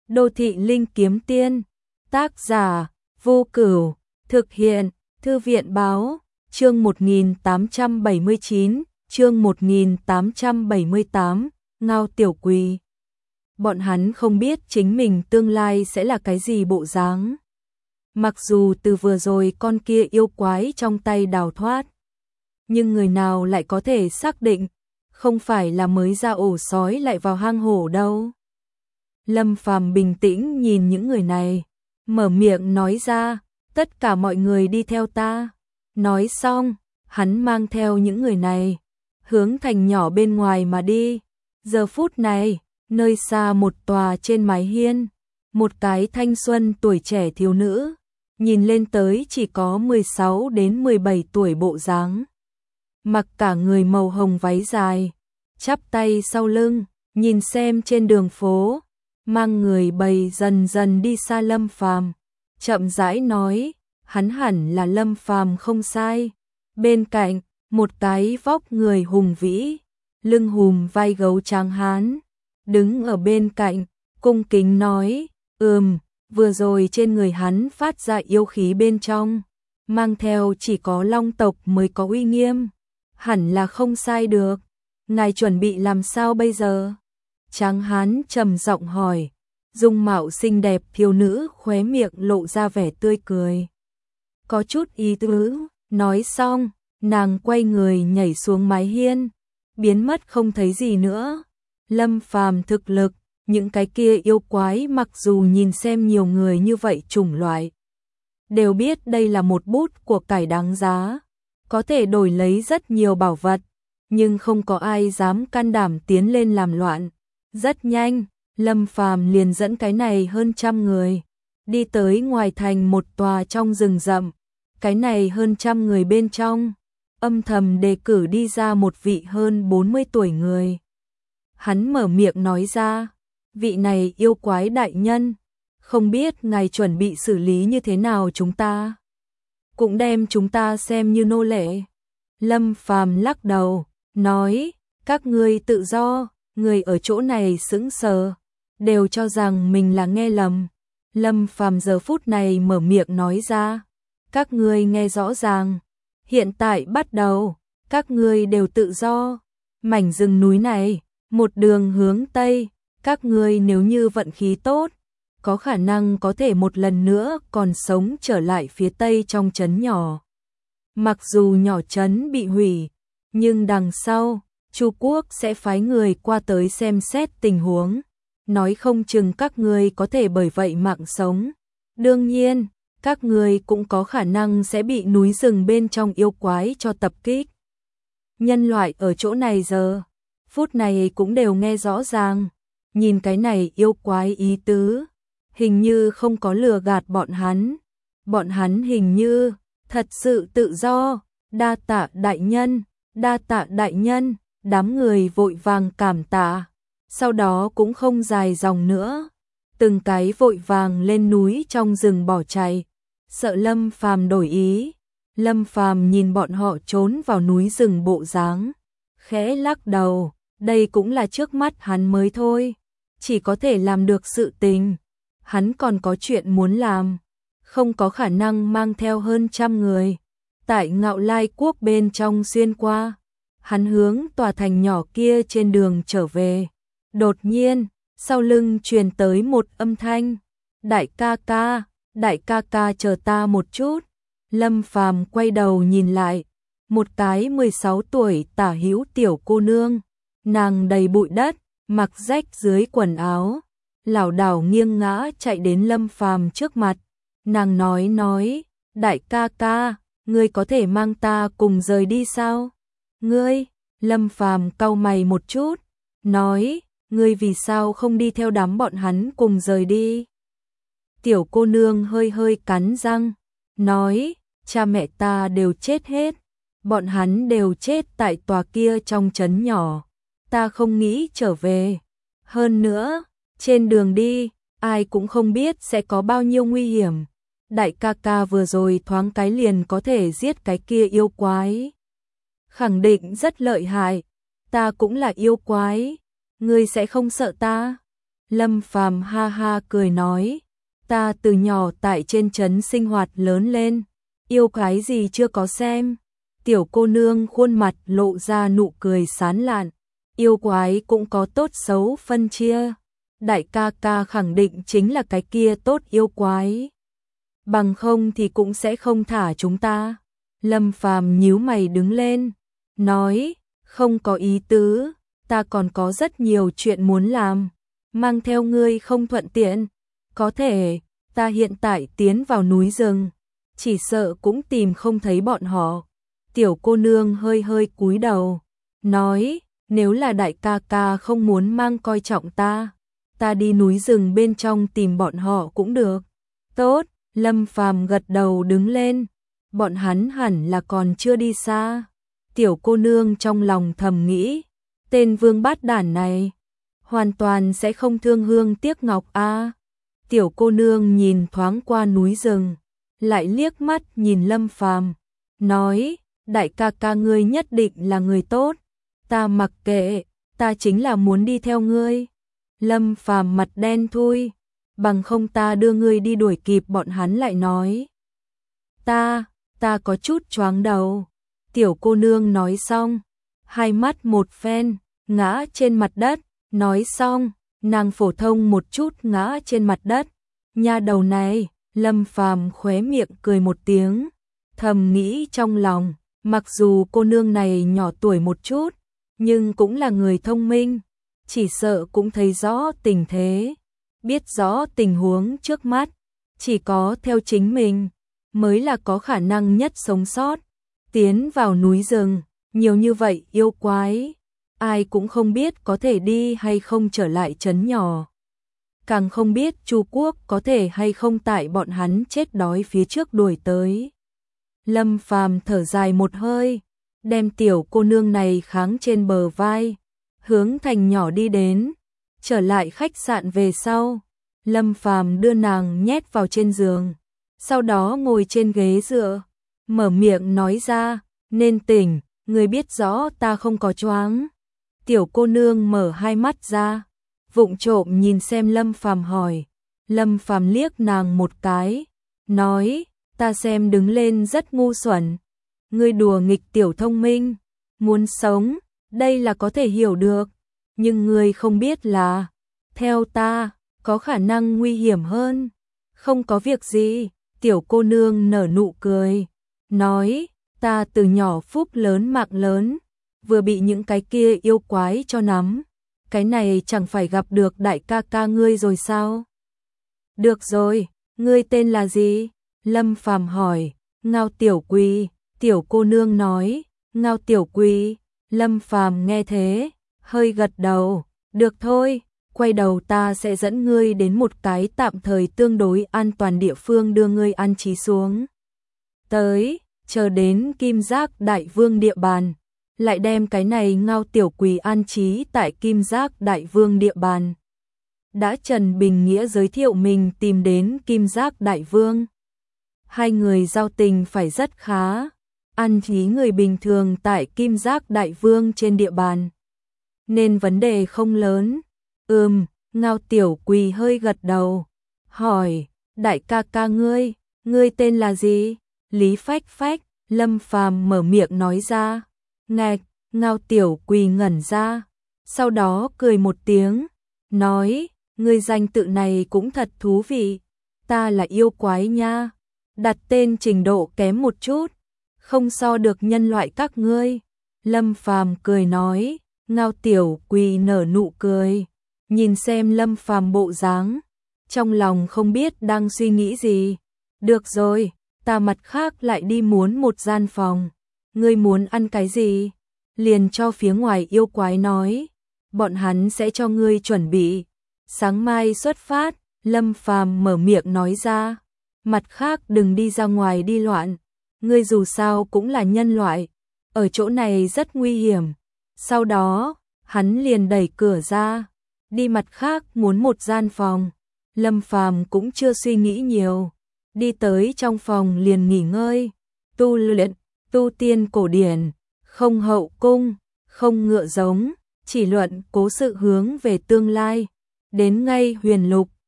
Đô thị linh kiếm tiên. Tác giả Vô Cửu. Thực hiện Thư viện báo. Chương 1879, chương 1878, Ngao Tiểu Quỳ. Bọn hắn không biết chính mình tương lai sẽ là cái gì bộ dáng. Mặc dù từ vừa rồi con kia yêu quái trong tay đào thoát, nhưng người nào lại có thể xác định, không phải là mới ra ổ sói lại vào hang hổ đâu. Lâm Phàm bình tĩnh nhìn những người này, mở miệng nói ra, tất cả mọi người đi theo ta. Nói xong, hắn mang theo những người này, hướng thành nhỏ bên ngoài mà đi. Giờ phút này, nơi xa một tòa trên mái hiên, một cái thanh xuân tuổi trẻ thiếu nữ, nhìn lên tới chỉ có 16 đến 17 tuổi bộ dáng. Mặc cả người màu hồng váy dài, chắp tay sau lưng, nhìn xem trên đường phố, mang người bầy dần dần đi xa Lâm Phàm, chậm rãi nói, hắn hẳn là Lâm Phàm không sai. Bên cạnh, một cái vóc người hùng vĩ, lưng hùm vai gấu tráng hán, đứng ở bên cạnh, cung kính nói, vừa rồi trên người hắn phát ra yêu khí bên trong, mang theo chỉ có long tộc mới có uy nghiêm, hẳn là không sai được. Ngài chuẩn bị làm sao bây giờ? Tráng hán trầm giọng hỏi. Dung mạo xinh đẹp thiếu nữ khóe miệng lộ ra vẻ tươi cười, có chút ý tứ. Nói xong, nàng quay người nhảy xuống mái hiên, biến mất không thấy gì nữa. Lâm Phàm thực lực, những cái kia yêu quái mặc dù nhìn xem nhiều người như vậy chủng loại, đều biết đây là một bút của cải đáng giá, có thể đổi lấy rất nhiều bảo vật, nhưng không có ai dám can đảm tiến lên làm loạn. Rất nhanh, Lâm Phàm liền dẫn cái này hơn trăm người, đi tới ngoài thành một tòa trong rừng rậm. Cái này hơn trăm người bên trong, âm thầm đề cử đi ra một vị hơn 40 tuổi người. Hắn mở miệng nói ra, vị này yêu quái đại nhân, không biết ngài chuẩn bị xử lý như thế nào chúng ta? Cũng đem chúng ta xem như nô lệ. Lâm Phàm lắc đầu, nói, các ngươi tự do. Người ở chỗ này sững sờ, đều cho rằng mình là nghe lầm. Lâm Phàm giờ phút này mở miệng nói ra, các ngươi nghe rõ ràng, hiện tại bắt đầu, các ngươi đều tự do. Mảnh rừng núi này, một đường hướng Tây, các ngươi nếu như vận khí tốt, có khả năng có thể một lần nữa còn sống trở lại phía Tây trong trấn nhỏ. Mặc dù nhỏ trấn bị hủy, nhưng đằng sau, Chu quốc sẽ phái người qua tới xem xét tình huống, nói không chừng các ngươi có thể bởi vậy mạng sống. Đương nhiên, các ngươi cũng có khả năng sẽ bị núi rừng bên trong yêu quái cho tập kích. Nhân loại ở chỗ này giờ, phút này cũng đều nghe rõ ràng, nhìn cái này yêu quái ý tứ, hình như không có lừa gạt bọn hắn hình như thật sự tự do. Đa tạ đại nhân, đa tạ đại nhân. Đám người vội vàng cảm tạ, sau đó cũng không dài dòng nữa, từng cái vội vàng lên núi trong rừng bỏ chạy, sợ Lâm Phàm đổi ý. Lâm Phàm nhìn bọn họ trốn vào núi rừng bộ dáng, khẽ lắc đầu, đây cũng là trước mắt hắn mới thôi, chỉ có thể làm được sự tình, hắn còn có chuyện muốn làm, không có khả năng mang theo hơn trăm người tại Ngạo Lai quốc bên trong xuyên qua. Hắn hướng tòa thành nhỏ kia trên đường trở về. Đột nhiên, sau lưng truyền tới một âm thanh. Đại ca ca chờ ta một chút. Lâm Phàm quay đầu nhìn lại. Một cái 16 tuổi tả hữu tiểu cô nương. Nàng đầy bụi đất, mặc rách dưới quần áo. Lảo đảo nghiêng ngã chạy đến Lâm Phàm trước mặt. Nàng nói, đại ca, ngươi có thể mang ta cùng rời đi sao? Ngươi, Lâm Phàm cau mày một chút, nói, ngươi vì sao không đi theo đám bọn hắn cùng rời đi? Tiểu cô nương hơi cắn răng, nói, cha mẹ ta đều chết hết, bọn hắn đều chết tại tòa kia trong trấn nhỏ, ta không nghĩ trở về. Hơn nữa, trên đường đi, ai cũng không biết sẽ có bao nhiêu nguy hiểm. Đại ca ca vừa rồi thoáng cái liền có thể giết cái kia yêu quái. Khẳng định rất lợi hại, ta cũng là yêu quái, ngươi sẽ không sợ ta? Lâm Phàm ha ha cười nói, ta từ nhỏ tại trên trấn sinh hoạt lớn lên, yêu cái gì chưa có xem. Tiểu cô nương khuôn mặt lộ ra nụ cười sán lạn, yêu quái cũng có tốt xấu phân chia. Đại ca ca khẳng định chính là cái kia tốt yêu quái. Bằng không thì cũng sẽ không thả chúng ta. Lâm Phàm nhíu mày đứng lên, nói, không có ý tứ, ta còn có rất nhiều chuyện muốn làm, mang theo ngươi không thuận tiện. Có thể, ta hiện tại tiến vào núi rừng, chỉ sợ cũng tìm không thấy bọn họ. Tiểu cô nương hơi hơi cúi đầu, nói, nếu là đại ca ca không muốn mang coi trọng ta đi núi rừng bên trong tìm bọn họ cũng được. Tốt, Lâm Phàm gật đầu đứng lên, bọn hắn hẳn là còn chưa đi xa. Tiểu cô nương trong lòng thầm nghĩ, tên vương bát đản này, hoàn toàn sẽ không thương hương tiếc ngọc a. Tiểu cô nương nhìn thoáng qua núi rừng, lại liếc mắt nhìn Lâm Phàm, nói, đại ca ca ngươi nhất định là người tốt, ta mặc kệ, ta chính là muốn đi theo ngươi. Lâm Phàm mặt đen thui, bằng không ta đưa ngươi đi đuổi kịp bọn hắn lại nói. Ta có chút choáng đầu. Tiểu cô nương nói xong, hai mắt một phen, ngã trên mặt đất, nói xong, nàng phổ thông một chút ngã trên mặt đất. Nha đầu này, Lâm Phàm khóe miệng cười một tiếng, thầm nghĩ trong lòng, mặc dù cô nương này nhỏ tuổi một chút, nhưng cũng là người thông minh, chỉ sợ cũng thấy rõ tình thế, biết rõ tình huống trước mắt, chỉ có theo chính mình mới là có khả năng nhất sống sót. Tiến vào núi rừng, nhiều như vậy yêu quái, ai cũng không biết có thể đi hay không trở lại trấn nhỏ. Càng không biết Chu Quốc có thể hay không tại bọn hắn chết đói phía trước đuổi tới. Lâm Phàm thở dài một hơi, đem tiểu cô nương này kháng trên bờ vai, hướng thành nhỏ đi đến. Trở lại khách sạn về sau, Lâm Phàm đưa nàng nhét vào trên giường, sau đó ngồi trên ghế dựa, mở miệng nói ra, nên tỉnh, người biết rõ ta không có choáng. Tiểu cô nương mở hai mắt ra, vụng trộm nhìn xem Lâm Phàm hỏi. Lâm Phàm liếc nàng một cái, nói, ta xem đứng lên rất ngu xuẩn, ngươi đùa nghịch tiểu thông minh, muốn sống, đây là có thể hiểu được, nhưng ngươi không biết là, theo ta, có khả năng nguy hiểm hơn. Không có việc gì, tiểu cô nương nở nụ cười, nói, ta từ nhỏ phúc lớn mạng lớn, vừa bị những cái kia yêu quái cho nắm, cái này chẳng phải gặp được đại ca ca ngươi rồi sao? Được rồi, ngươi tên là gì? Lâm Phàm hỏi. Ngao Tiểu Quỳ. Tiểu cô nương nói, Ngao Tiểu Quỳ. Lâm Phàm nghe thế, hơi gật đầu, được thôi, quay đầu ta sẽ dẫn ngươi đến một cái tạm thời tương đối an toàn địa phương đưa ngươi an trí xuống. Tới, chờ đến Kim Giác Đại Vương địa bàn, lại đem cái này Ngao Tiểu Quỳ an trí tại Kim Giác Đại Vương địa bàn. Đã Trần Bình Nghĩa giới thiệu mình tìm đến Kim Giác Đại Vương. Hai người giao tình phải rất khá, ăn trí người bình thường tại Kim Giác Đại Vương trên địa bàn, nên vấn đề không lớn. Ngao Tiểu Quỳ hơi gật đầu, hỏi, đại ca ca ngươi tên là gì? Lý Phách Phách. Lâm Phàm mở miệng nói ra. Ngạch, Ngao Tiểu Quỳ ngẩn ra, sau đó cười một tiếng, nói, ngươi danh tự này cũng thật thú vị, ta là yêu quái nha, đặt tên trình độ kém một chút, không so được nhân loại các ngươi. Lâm Phàm cười nói. Ngao Tiểu Quỳ nở nụ cười, nhìn xem Lâm Phàm bộ dáng, trong lòng không biết đang suy nghĩ gì. Được rồi, ta mặt khác lại đi muốn một gian phòng, ngươi muốn ăn cái gì? Liền cho phía ngoài yêu quái nói, bọn hắn sẽ cho ngươi chuẩn bị. Sáng mai xuất phát. Lâm Phàm mở miệng nói ra, mặt khác đừng đi ra ngoài đi loạn, ngươi dù sao cũng là nhân loại, ở chỗ này rất nguy hiểm. Sau đó, hắn liền đẩy cửa ra, đi mặt khác muốn một gian phòng. Lâm Phàm cũng chưa suy nghĩ nhiều, đi tới trong phòng liền nghỉ ngơi, tu luyện, tu tiên cổ điển, không hậu cung, không ngựa giống, chỉ luận cố sự hướng về tương lai. đến ngay Huyền Lục,